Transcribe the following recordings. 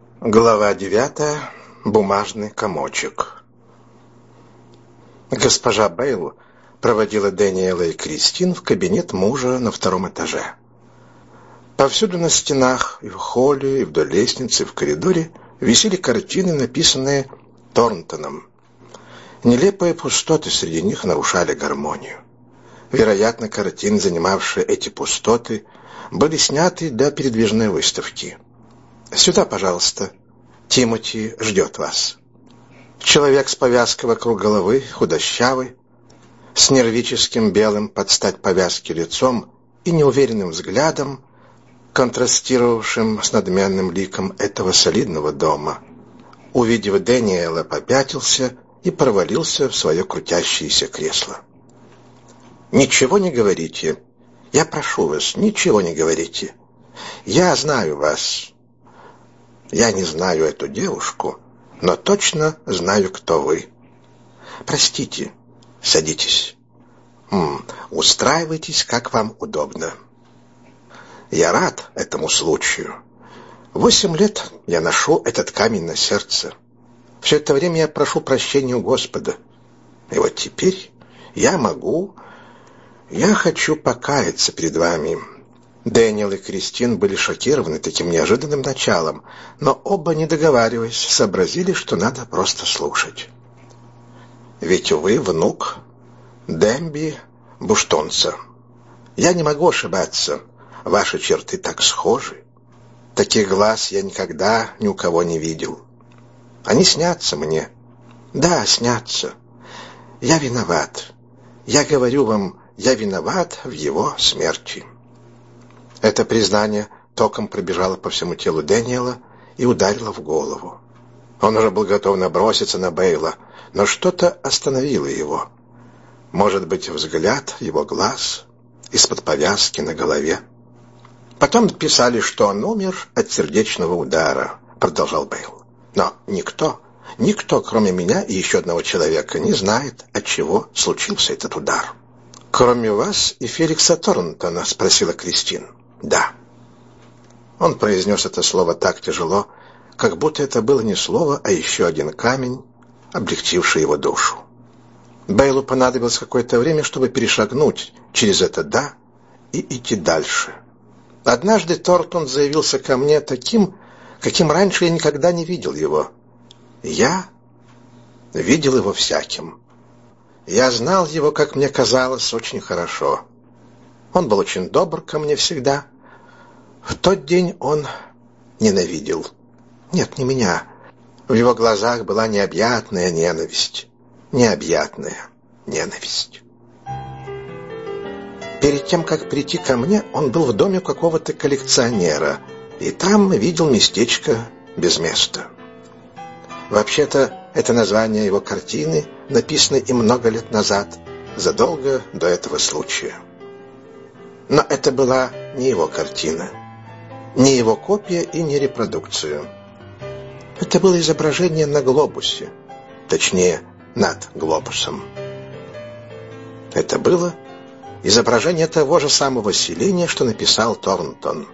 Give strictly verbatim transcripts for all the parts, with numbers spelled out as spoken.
Глава девятая. Бумажный комочек. Госпожа Бейл проводила Дэниела и Кристин в кабинет мужа на втором этаже. Повсюду на стенах, и в холле, и вдоль лестницы, и в коридоре висели картины, написанные Торнтоном. Нелепые пустоты среди них нарушали гармонию. Вероятно, картины, занимавшие эти пустоты, были сняты для передвижной выставки. «Сюда, пожалуйста. Тимоти ждет вас». Человек с повязкой вокруг головы, худощавый, с нервическим белым под стать повязке лицом и неуверенным взглядом, контрастировавшим с надменным ликом этого солидного дома, увидев Дэниела, попятился и провалился в свое крутящееся кресло. «Ничего не говорите. Я прошу вас, ничего не говорите. Я знаю вас. Я не знаю эту девушку, но точно знаю, кто вы. Простите, садитесь. М-м, устраивайтесь, как вам удобно. Я рад этому случаю. Восемь лет я ношу этот камень на сердце. Все это время я прошу прощения у Господа. И вот теперь я могу... Я хочу покаяться перед вами». Дэниел и Кристин были шокированы таким неожиданным началом, но оба, не договариваясь, сообразили, что надо просто слушать. «Ведь вы внук Демби Буштонца. Я не могу ошибаться, ваши черты так схожи. Таких глаз я никогда ни у кого не видел. Они снятся мне. Да, снятся. Я виноват. Я говорю вам, я виноват в его смерти». Это признание током пробежало по всему телу Дэниела и ударило в голову. Он уже был готов наброситься на Бейла, но что-то остановило его. Может быть, взгляд его глаз из-под повязки на голове. «Потом писали, что он умер от сердечного удара», — продолжал Бейл. «Но никто, никто, кроме меня и еще одного человека, не знает, от чего случился этот удар». «Кроме вас и Феликса Торнтона?» — спросила Кристин. «Да». Он произнес это слово так тяжело, как будто это было не слово, а еще один камень, облегчивший его душу. Бейлу понадобилось какое-то время, чтобы перешагнуть через это «да» и идти дальше. «Однажды Торнтон заявился ко мне таким, каким раньше я никогда не видел его. Я видел его всяким. Я знал его, как мне казалось, очень хорошо. Он был очень добр ко мне всегда. В тот день он ненавидел. Нет, не меня. В его глазах была необъятная ненависть. Необъятная ненависть. Перед тем, как прийти ко мне, он был в доме какого-то коллекционера, и там видел местечко без места. Вообще-то, это название его картины написано им много лет назад, задолго до этого случая. Но это была не его картина, не его копия и не репродукция. Это было изображение на глобусе, точнее, над глобусом. Это было изображение того же самого селения, что написал Торнтон.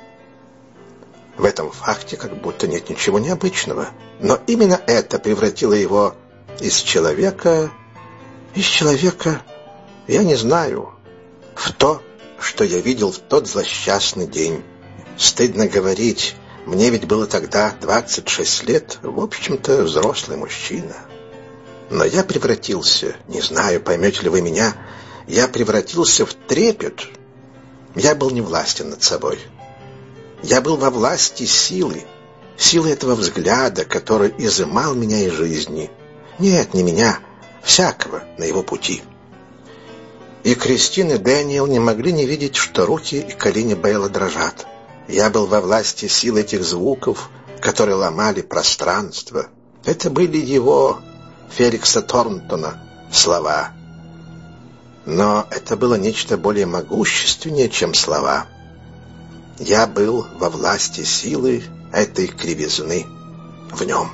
В этом факте как будто нет ничего необычного, но именно это превратило его из человека, из человека, я не знаю, в то, что я видел в тот злосчастный день. Стыдно говорить, мне ведь было тогда двадцать шесть лет, в общем-то, взрослый мужчина. Но я превратился, не знаю, поймете ли вы меня, я превратился в трепет. Я был не властен над собой. Я был во власти силы, силы этого взгляда, который изымал меня из жизни. Нет, не меня, всякого на его пути. И Кристин и Дэниел не могли не видеть, что руки и колени Бейла дрожат. Я был во власти сил этих звуков, которые ломали пространство. Это были его, Феликса Торнтона, слова. Но это было нечто более могущественнее, чем слова. Я был во власти силы этой кривизны в нем.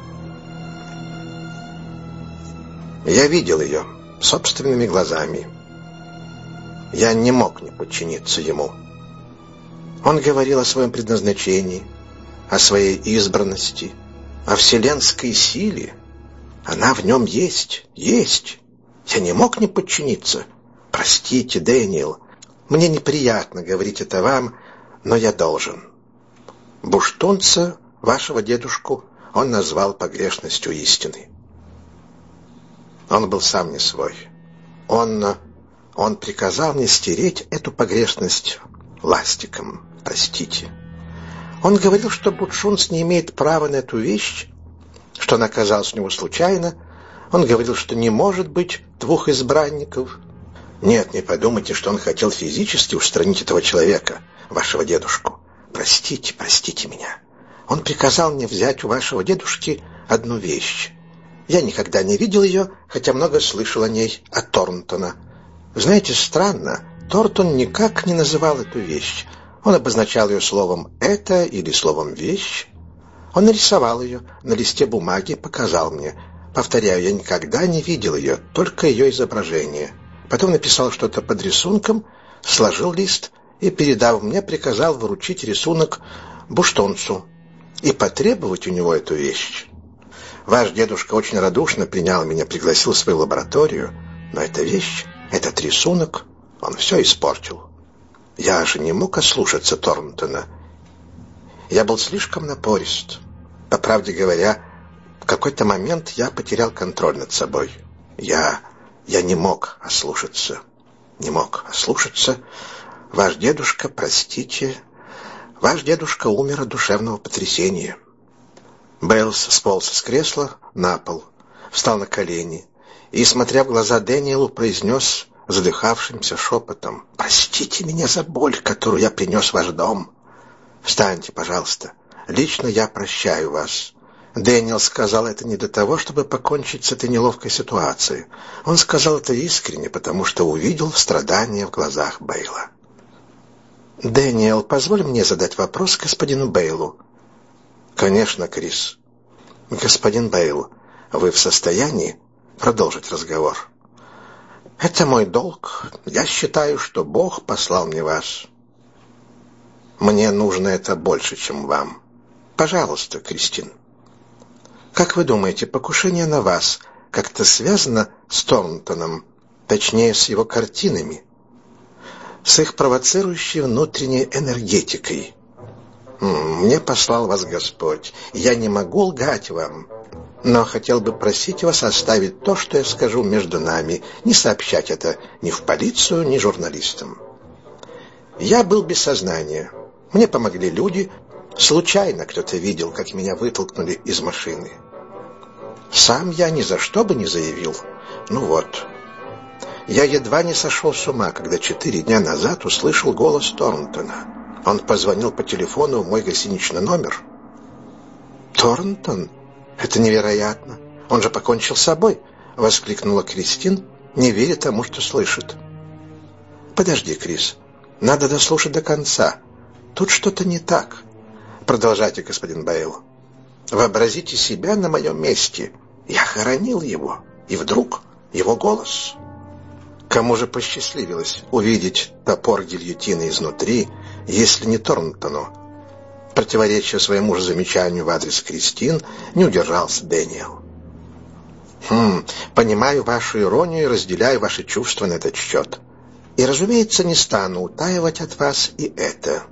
Я видел ее собственными глазами. Я не мог не подчиниться ему. Он говорил о своем предназначении, о своей избранности, о вселенской силе. Она в нем есть, есть. Я не мог не подчиниться. Простите, Дэниел, мне неприятно говорить это вам, но я должен. Буштунца, вашего дедушку, он назвал погрешностью истины. Он был сам не свой. Он, он приказал мне стереть эту погрешность ластиком. Простите. Он говорил, что Бутшунц не имеет права на эту вещь, что она оказалась у него случайно. Он говорил, что не может быть двух избранников. Нет, не подумайте, что он хотел физически устранить этого человека, вашего дедушку. Простите, простите меня. Он приказал мне взять у вашего дедушки одну вещь. Я никогда не видел ее, хотя много слышал о ней от Торнтона. Знаете, странно, Тортон никак не называл эту вещь. Он обозначал ее словом «это» или словом «вещь». Он нарисовал ее на листе бумаги, показал мне. Повторяю, я никогда не видел ее, только ее изображение. Потом написал что-то под рисунком, сложил лист и, передав мне, приказал вручить рисунок Буштунцу и потребовать у него эту вещь. Ваш дедушка очень радушно принял меня, пригласил в свою лабораторию, но эта вещь, этот рисунок, он все испортил. Я же не мог ослушаться Торнтона. Я был слишком напорист. По правде говоря, в какой-то момент я потерял контроль над собой. Я, я не мог ослушаться. Не мог ослушаться. Ваш дедушка, простите, ваш дедушка умер от душевного потрясения. Бейлс сполз с кресла на пол, встал на колени и, смотря в глаза Дэниелу, произнес задыхавшимся шепотом: «Простите меня за боль, которую я принес в ваш дом. Встаньте, пожалуйста. Лично я прощаю вас». Дэниел сказал это не для того, чтобы покончить с этой неловкой ситуацией. Он сказал это искренне, потому что увидел страдания в глазах Бейла. «Дэниел, позволь мне задать вопрос господину Бейлу». «Конечно, Крис». «Господин Бейл, вы в состоянии продолжить разговор?» «Это мой долг. Я считаю, что Бог послал мне вас. Мне нужно это больше, чем вам. Пожалуйста, Кристин. Как вы думаете, покушение на вас как-то связано с Торнтоном, точнее, с его картинами, с их провоцирующей внутренней энергетикой? Мне послал вас Господь. Я не могу лгать вам, но хотел бы просить вас оставить то, что я скажу между нами, не сообщать это ни в полицию, ни журналистам. Я был без сознания. Мне помогли люди. Случайно кто-то видел, как меня вытолкнули из машины. Сам я ни за что бы не заявил. Ну вот. Я едва не сошел с ума, когда четыре дня назад услышал голос Торнтона. Он позвонил по телефону в мой гостиничный номер. «Торнтон? Это невероятно! Он же покончил с собой!» — воскликнула Кристин, не веря тому, что слышит. «Подожди, Крис, надо дослушать до конца. Тут что-то не так. Продолжайте, господин Бейл. Вообразите себя на моем месте. Я хоронил его, и вдруг его голос. Кому же посчастливилось увидеть топор гильотины изнутри, если не Торнтону?» Противоречия своему же замечанию в адрес Кристин, не удержался Дэниел. «Хм, понимаю вашу иронию и разделяю ваши чувства на этот счет. И, разумеется, не стану утаивать от вас и это.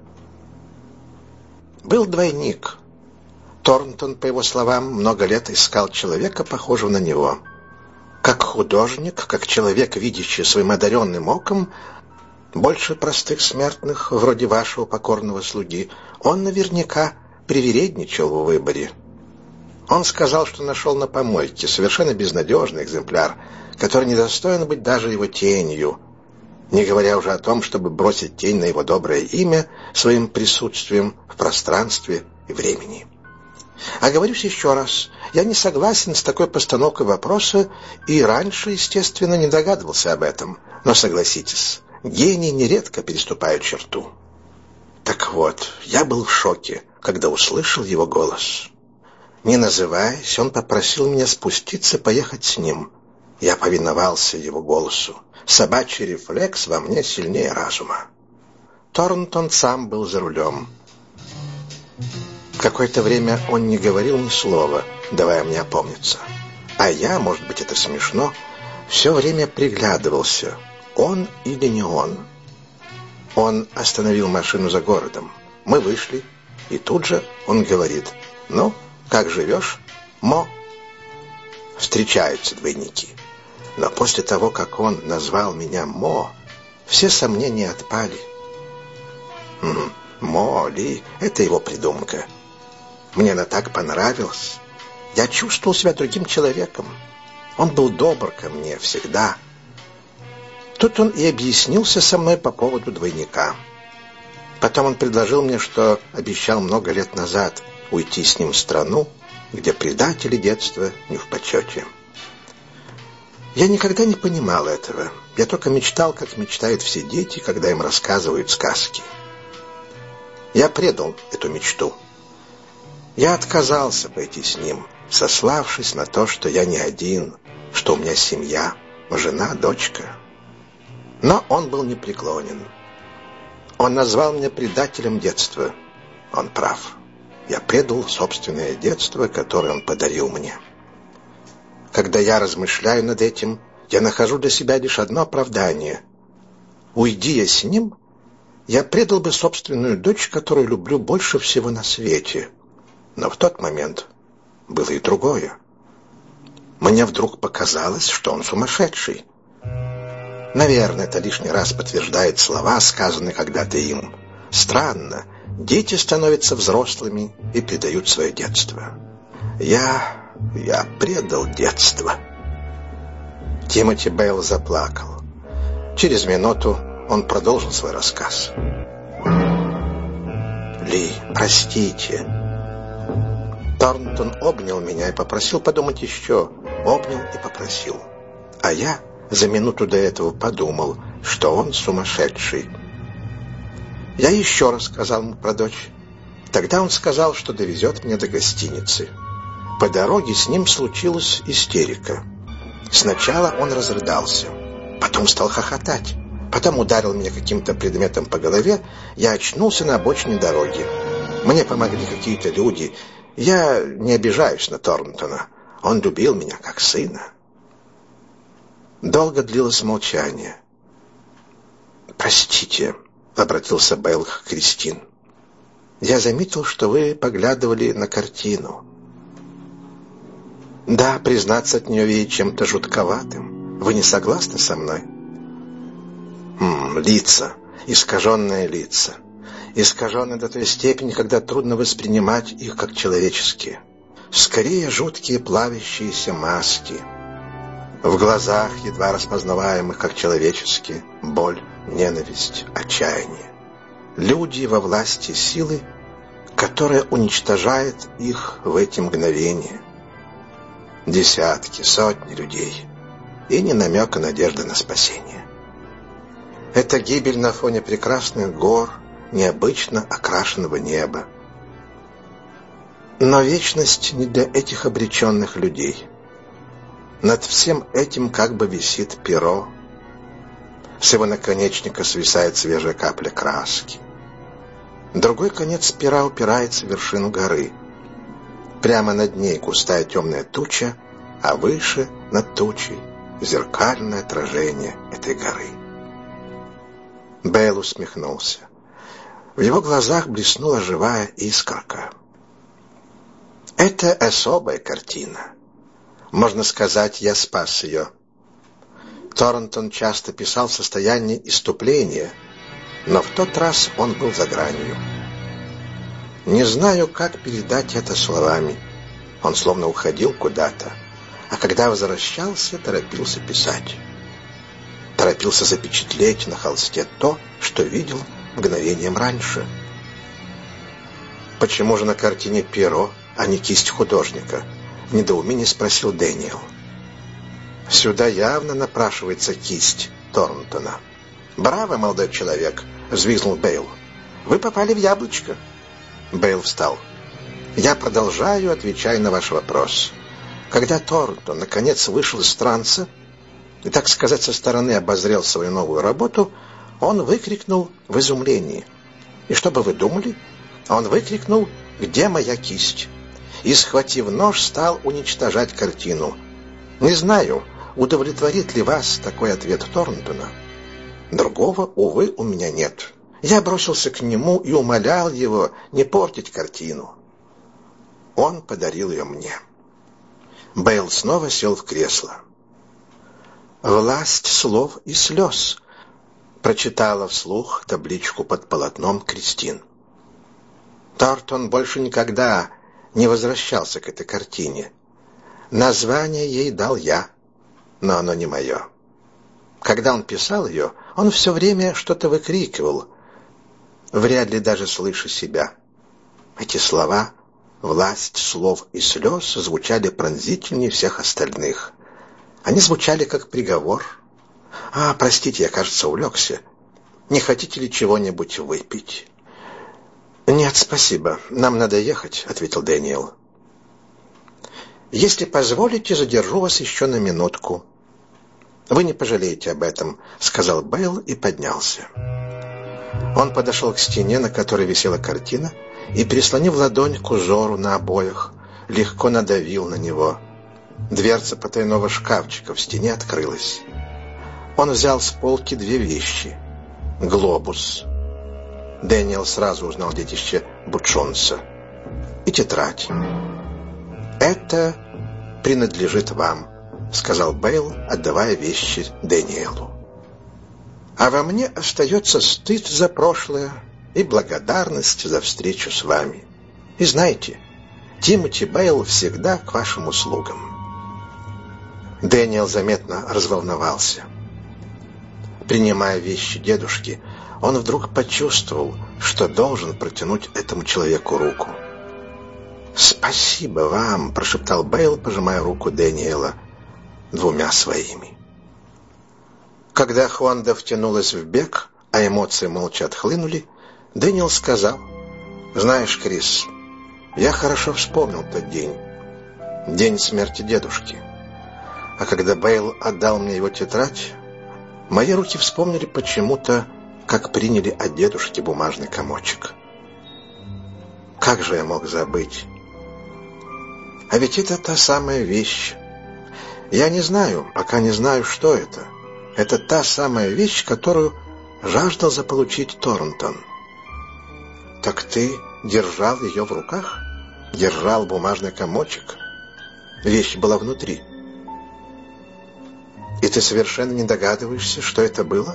Был двойник. Торнтон, по его словам, много лет искал человека, похожего на него. Как художник, как человек, видящий своим одаренным оком больше простых смертных, вроде вашего покорного слуги, он наверняка привередничал в выборе. Он сказал, что нашел на помойке совершенно безнадежный экземпляр, который не достоин быть даже его тенью, не говоря уже о том, чтобы бросить тень на его доброе имя своим присутствием в пространстве и времени. Оговорюсь еще раз, я не согласен с такой постановкой вопроса и раньше, естественно, не догадывался об этом, но согласитесь, гении нередко переступают черту. Так вот, я был в шоке, когда услышал его голос. Не называясь, он попросил меня спуститься, поехать с ним. Я повиновался его голосу. Собачий рефлекс во мне сильнее разума. Торнтон сам был за рулем. Какое-то время он не говорил ни слова, давая мне опомниться. А я, может быть, это смешно, все время приглядывался, он или не он. Он остановил машину за городом. Мы вышли, и тут же он говорит: «Ну, как живешь, Мо?» Встречаются двойники. Но после того, как он назвал меня Мо, все сомнения отпали. М-м, Мо Ли — это его придумка. Мне она так понравилась. Я чувствовал себя другим человеком. Он был добр ко мне всегда. Тут он и объяснился со мной по поводу двойника. Потом он предложил мне, что обещал много лет назад уйти с ним в страну, где предатели детства не в почете. Я никогда не понимал этого. Я только мечтал, как мечтают все дети, когда им рассказывают сказки. Я предал эту мечту. Я отказался пойти с ним, сославшись на то, что я не один, что у меня семья, жена, дочка. Но он был непреклонен. Он назвал меня предателем детства. Он прав. Я предал собственное детство, которое он подарил мне. Когда я размышляю над этим, я нахожу для себя лишь одно оправдание. Уйди я с ним, я предал бы собственную дочь, которую люблю больше всего на свете. Но в тот момент было и другое. Мне вдруг показалось, что он сумасшедший. Наверное, это лишний раз подтверждает слова, сказанные когда-то им. Странно, дети становятся взрослыми и предают свое детство. Я... я предал детство. Тимоти Бейл заплакал. Через минуту он продолжил свой рассказ. «Ли, простите». Торнтон обнял меня и попросил подумать еще. Обнял и попросил. А я за минуту до этого подумал, что он сумасшедший. Я еще раз сказал ему про дочь. Тогда он сказал, что довезет меня до гостиницы. По дороге с ним случилась истерика. Сначала он разрыдался, потом стал хохотать, потом ударил меня каким-то предметом по голове. Я очнулся на обочине дороги. Мне помогли какие-то люди. Я не обижаюсь на Торнтона. Он любил меня как сына. Долго длилось молчание. «Простите», — обратился Бейл к Кристин. «Я заметил, что вы поглядывали на картину». «Да, признаться, от нее веет чем-то жутковатым. Вы не согласны со мной?» М -м, «Лица, искаженные лица. Искаженные до той степени, когда трудно воспринимать их как человеческие. Скорее, жуткие плавящиеся маски. В глазах, едва распознаваемых как человеческие, боль, ненависть, отчаяние. Люди во власти силы, которая уничтожает их в эти мгновения. Десятки, сотни людей. И ни намека надежды на спасение. Это гибель на фоне прекрасных гор, необычно окрашенного неба. Но вечность не для этих обреченных людей. Над всем этим как бы висит перо. С его наконечника свисает свежая капля краски. Другой конец пера упирается в вершину горы. Прямо над ней густая темная туча, а выше, над тучей, зеркальное отражение этой горы. Бейл усмехнулся. В его глазах блеснула живая искорка. Это особая картина. Можно сказать, я спас ее. Торнтон часто писал в состоянии исступления, но в тот раз он был за гранью. Не знаю, как передать это словами. Он словно уходил куда-то, а когда возвращался, торопился писать. Торопился запечатлеть на холсте то, что видел мгновением раньше. «Почему же на картине перо, а не кисть художника?» — в недоумении спросил Дэниел. «Сюда явно напрашивается кисть Торнтона». «Браво, молодой человек!» — взвизгнул Бейл. «Вы попали в яблочко». Бейл встал. «Я продолжаю, отвечая на ваш вопрос. Когда Торнтон наконец вышел из транса и, так сказать, со стороны обозрел свою новую работу, он выкрикнул в изумлении. И что бы вы думали? Он выкрикнул где моя кисть?» И, схватив нож, стал уничтожать картину. Не знаю, удовлетворит ли вас такой ответ Торнтона. Другого, увы, у меня нет. Я бросился к нему и умолял его не портить картину. Он подарил ее мне. Бейл снова сел в кресло. «Власть слов и слез», — прочитала вслух табличку под полотном Кристин. Тортон больше никогда не возвращался к этой картине. Название ей дал я, но оно не мое. Когда он писал ее, он все время что-то выкрикивал, вряд ли даже слыша себя. Эти слова «власть слов и слез» звучали пронзительнее всех остальных. Они звучали как приговор. «А, простите, я, кажется, увлекся. Не хотите ли чего-нибудь выпить?» «Нет, спасибо. Нам надо ехать», — ответил Дэниел. «Если позволите, задержу вас еще на минутку». «Вы не пожалеете об этом», — сказал Бейл и поднялся. Он подошел к стене, на которой висела картина, и, прислонив ладонь к узору на обоях, легко надавил на него. Дверца потайного шкафчика в стене открылась. Он взял с полки две вещи. Глобус. Дэниел сразу узнал детище Бучонса. И тетрадь. «Это принадлежит вам», — сказал Бейл, отдавая вещи Дэниелу. «А во мне остается стыд за прошлое и благодарность за встречу с вами. И знаете, Тимоти Бейл всегда к вашим услугам». Дэниел заметно разволновался. Принимая вещи дедушки, он вдруг почувствовал, что должен протянуть этому человеку руку. «Спасибо вам», — прошептал Бейл, пожимая руку Дэниела двумя своими. Когда Хонда втянулась в бег, а эмоции молча отхлынули, Дэниел сказал: «Знаешь, Крис, я хорошо вспомнил тот день, день смерти дедушки. А когда Бейл отдал мне его тетрадь, мои руки вспомнили почему-то, как приняли от дедушки бумажный комочек. Как же я мог забыть? А ведь это та самая вещь. Я не знаю, пока не знаю, что это. Это та самая вещь, которую жаждал заполучить Торнтон». «Так ты держал ее в руках? Держал бумажный комочек? Вещь была внутри. И ты совершенно не догадываешься, что это было?»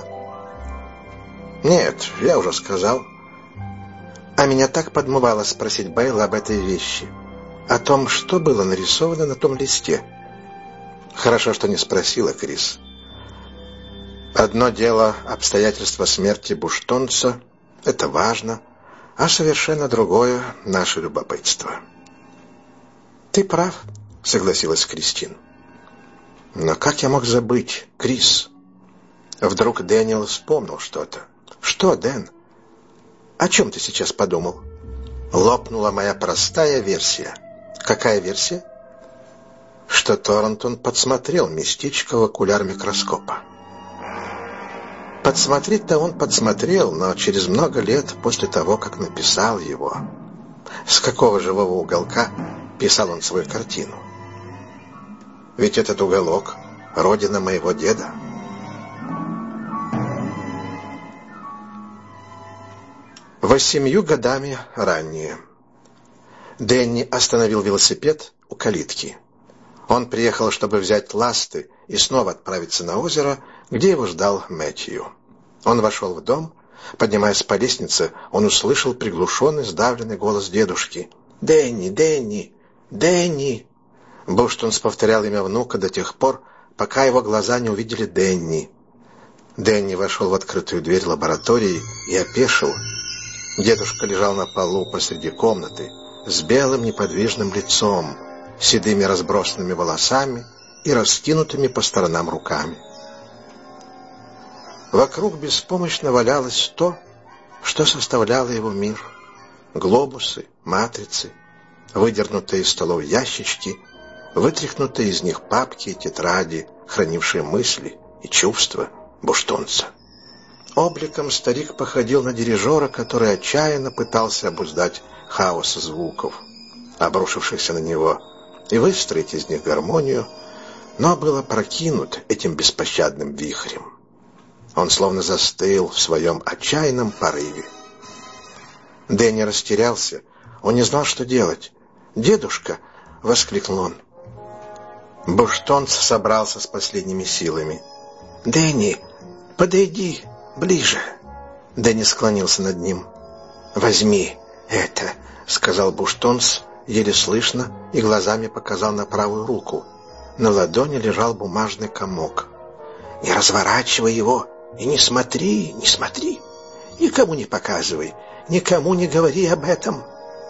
«Нет, я уже сказал». А меня так подмывало спросить Бейла об этой вещи, о том, что было нарисовано на том листе. Хорошо, что не спросила, Крис. Одно дело обстоятельства смерти Буштонца, это важно, а совершенно другое — наше любопытство. «Ты прав», — согласилась Кристин. «Но как я мог забыть, Крис?» Вдруг Дэниел вспомнил что-то. «Что, Дэн? О чем ты сейчас подумал?» Лопнула моя простая версия. «Какая версия?» Что Торнтон подсмотрел местечко в окуляр микроскопа. Подсмотреть-то он подсмотрел, но через много лет после того, как написал его. С какого живого уголка писал он свою картину? Ведь этот уголок — родина моего деда. Восемью годами ранее. Дэнни остановил велосипед у калитки. Он приехал, чтобы взять ласты и снова отправиться на озеро, где его ждал Мэтью. Он вошел в дом. Поднимаясь по лестнице, он услышал приглушенный, сдавленный голос дедушки. «Дэнни! Дэнни! Дэнни!» Буштонс повторял имя внука до тех пор, пока его глаза не увидели Дэнни. Дэнни вошел в открытую дверь лаборатории и опешил. Дедушка лежал на полу посреди комнаты с белым неподвижным лицом, седыми разбросанными волосами и раскинутыми по сторонам руками. Вокруг беспомощно валялось то, что составляло его мир. Глобусы, матрицы, выдернутые из столов ящички, вытряхнутые из них папки и тетради, хранившие мысли и чувства буштонца. Обликом старик походил на дирижера, который отчаянно пытался обуздать хаос звуков, обрушившихся на него, и выстроить из них гармонию, но был опрокинут этим беспощадным вихрем. Он словно застыл в своем отчаянном порыве. Дэнни растерялся, он не знал, что делать. «Дедушка!» — воскликнул он. Буштонс собрался с последними силами. «Дэнни, подойди ближе!» Дэнни склонился над ним. «Возьми это!» — сказал Буштонс, еле слышно, и глазами показал на правую руку. На ладони лежал бумажный комок. «Не разворачивай его и не смотри, не смотри. Никому не показывай, никому не говори об этом».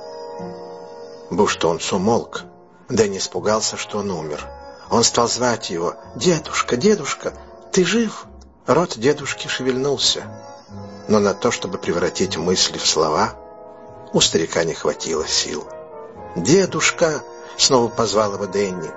Буштонс умолк. Дэнни испугался, что он умер. Он стал звать его: «Дедушка, дедушка, ты жив?» Рот дедушки шевельнулся, но на то, чтобы превратить мысли в слова, у старика не хватило сил. «Дедушка!» — снова позвал его Дэнни.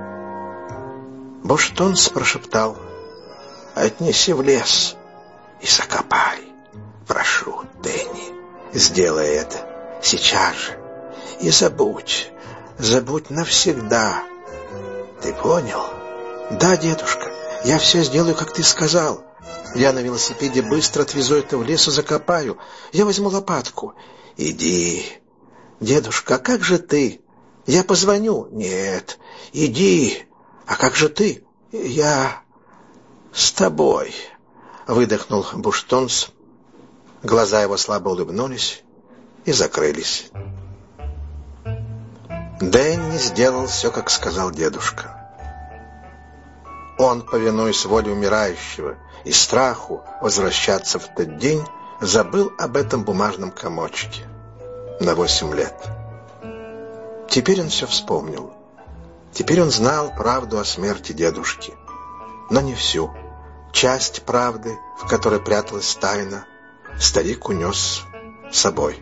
Буштонс прошептал: «Отнеси в лес и закопай. Прошу, Дэнни, сделай это сейчас же. И забудь, забудь навсегда. Ты понял?» «Да, дедушка, я все сделаю, как ты сказал. Я на велосипеде быстро отвезу это в лес и закопаю. Я возьму лопатку». «Иди». «Дедушка, а как же ты?» «Я позвоню». «Нет, иди». «А как же ты?» «Я с тобой», — выдохнул Буштонс. Глаза его слабо улыбнулись и закрылись. Дэнни сделал все, как сказал дедушка. Он, повинуясь воле умирающего и страху возвращаться в тот день, забыл об этом бумажном комочке на восемь лет. Теперь он все вспомнил. Теперь он знал правду о смерти дедушки, но не всю. Часть правды, в которой пряталась тайна, старик унес с собой.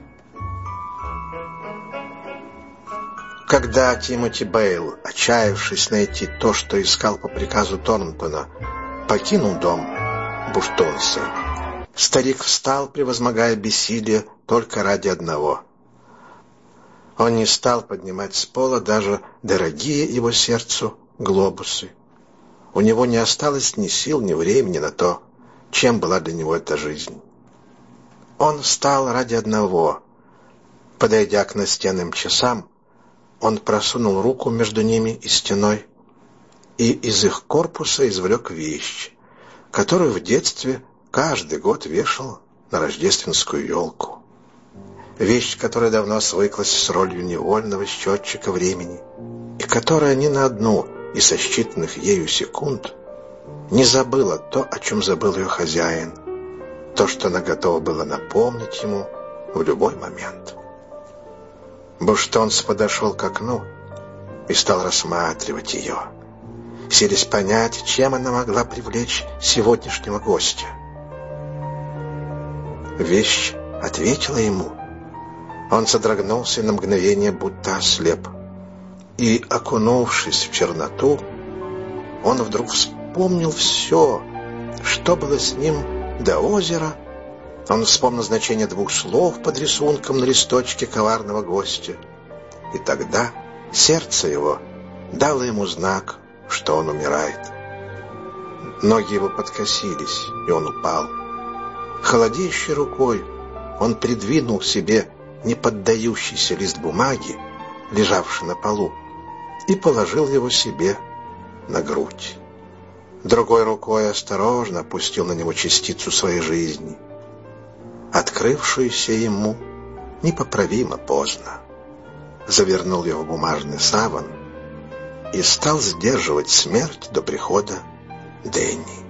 Когда Тимоти Бейл, отчаявшись найти то, что искал по приказу Торнтона, покинул дом Буштонса, старик встал, превозмогая бессилие, только ради одного. Он не стал поднимать с пола даже дорогие его сердцу глобусы. У него не осталось ни сил, ни времени на то, чем была для него эта жизнь. Он встал ради одного. Подойдя к настенным часам, он просунул руку между ними и стеной и из их корпуса извлек вещь, которую в детстве каждый год вешал на рождественскую елку. Вещь, которая давно свыклась с ролью невольного счетчика времени, и которая ни на одну из сосчитанных ею секунд не забыла то, о чем забыл ее хозяин, то, что она готова была напомнить ему в любой момент. Буштонс подошел к окну и стал рассматривать ее, силясь понять, чем она могла привлечь сегодняшнего гостя. Вещь ответила ему. Он содрогнулся на мгновение, будто ослеп. И, окунувшись в черноту, он вдруг вспомнил все, что было с ним до озера. Он вспомнил значение двух слов под рисунком на листочке коварного гостя. И тогда сердце его дало ему знак, что он умирает. Ноги его подкосились, и он упал. Холодеющей рукой он придвинул к себе неподдающийся лист бумаги, лежавший на полу, и положил его себе на грудь. Другой рукой осторожно опустил на него частицу своей жизни, открывшуюся ему непоправимо поздно. Завернул его в бумажный саван и стал сдерживать смерть до прихода Дэнни.